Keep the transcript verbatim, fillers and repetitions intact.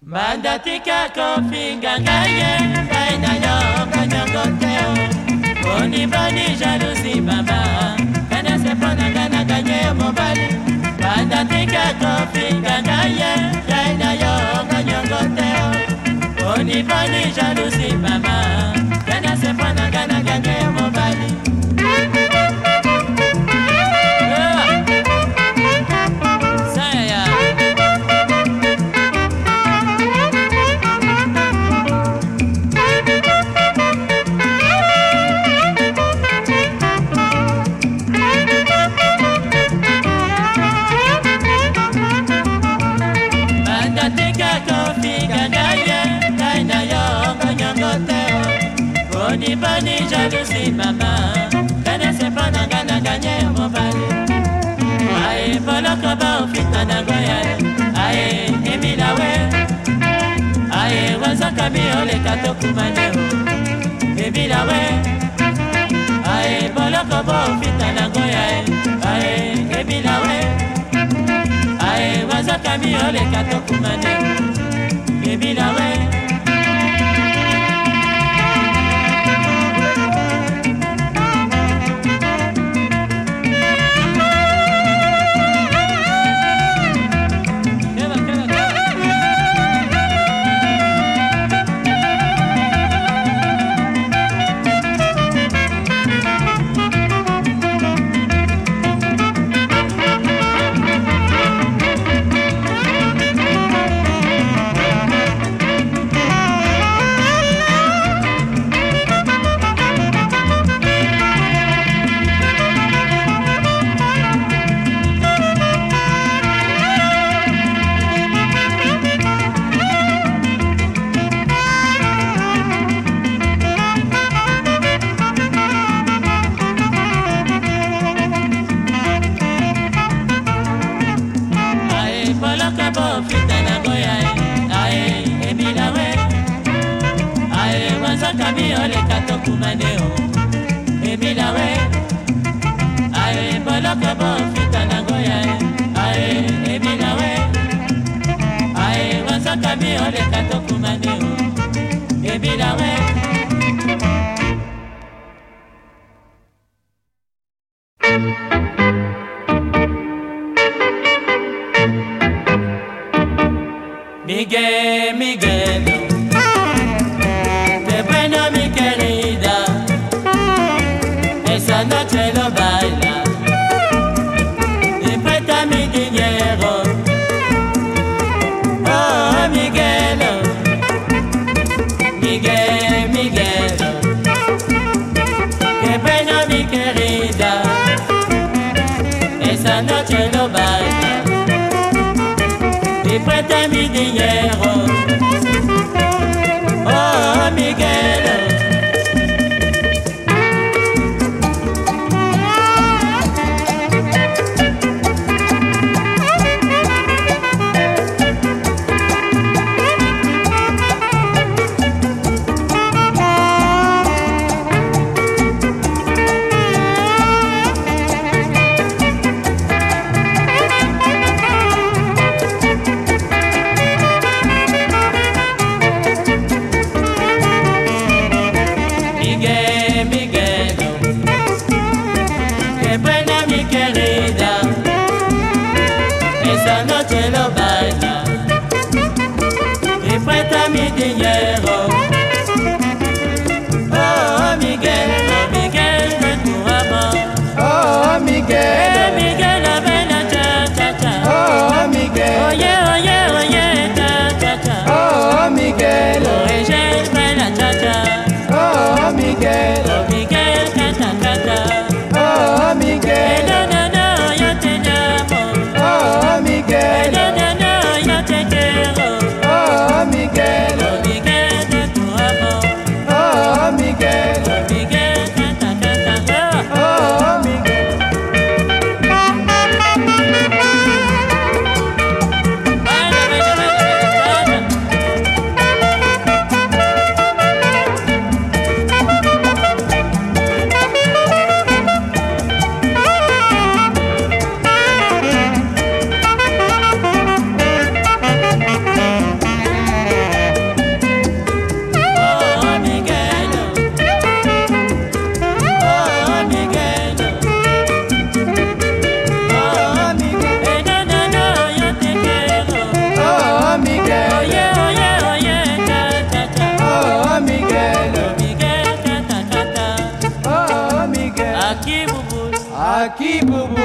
Banda tika kofinga ngaye Baina yo kanyongo teo Boni boni jalousie mama Kana sepona kana ganye mobali Banda tika kofinga ngaye Baina yo kanyongo teo Boni boni jalousie mama Kana sepona kana ganye mobali Boni boni jalousie mama Kana sepana gana ganye mobali Ae boloko ba ofita na goya Ae emila we Ae wazaka mi ole kato kumaneo Emila we Ae boloko ba ofita na goya Ae emila we Ae wazaka mi ole kato kumaneo Emila we Kumaneo Emila we Ae boloko bo fita na goya Ae emila we Ae wasaka mi ole kato kumaneo Emila we Miguel, Miguel Esa noche lo baila y presta mi dinero. Oh, Miguel, Miguel, Miguel, qué pena mi querida. Esa noche lo baila y presta mi dinero. Oh, Miguel. Esa noche lo baila y presta mi dinero. Oh, Miguel, oh, Miguel, de tu amor. Oh, Miguel, eh, Miguel, la vela, cha, cha, cha. Oh, Miguel, oye, oye, oye, cha, cha, cha. Oh, Miguel, oye, vela, cha, cha. Oh, Miguel, oh, Miguel, canta, canta. Oh, Miguel, no, no, no, yo te llamo. Oh, Miguel, no, no, no, yo te quiero. Oh, Miguel, oh, Miguel. Miguel. Oh, Miguel. Eh, no, no, no, yo te quiero. Oh, Miguel. Oye, oye, oye, cha, cha, cha. Oh, Miguel. Miguel, ta, ta, ta, ta. Oh, Miguel. Aquí, bubu. Aqui, bubu.